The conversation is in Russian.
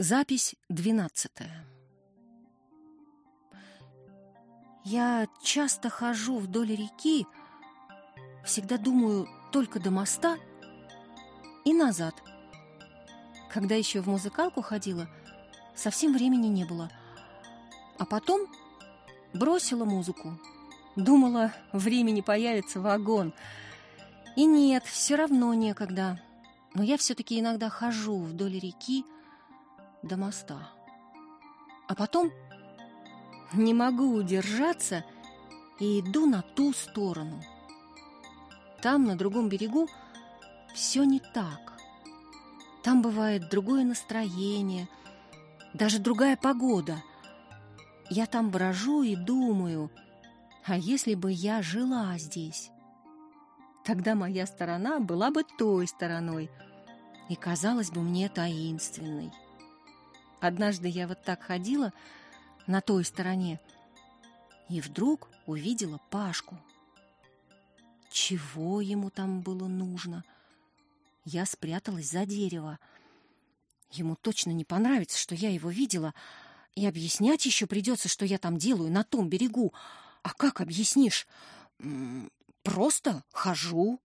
Запись 12. Я часто хожу вдоль реки, всегда думаю только до моста и назад. Когда еще в музыкалку ходила, совсем времени не было. А потом бросила музыку. Думала, времени появится вагон. И нет, все равно некогда. Но я все-таки иногда хожу вдоль реки до моста. А потом не могу удержаться и иду на ту сторону. Там, на другом берегу, все не так. Там бывает другое настроение, даже другая погода. Я там брожу и думаю, а если бы я жила здесь? Тогда моя сторона была бы той стороной и казалась бы мне таинственной. Однажды я вот так ходила на той стороне и вдруг увидела Пашку. Чего ему там было нужно? Я спряталась за дерево. Ему точно не понравится, что я его видела, и объяснять еще придется, что я там делаю на том берегу. А как объяснишь? Просто хожу.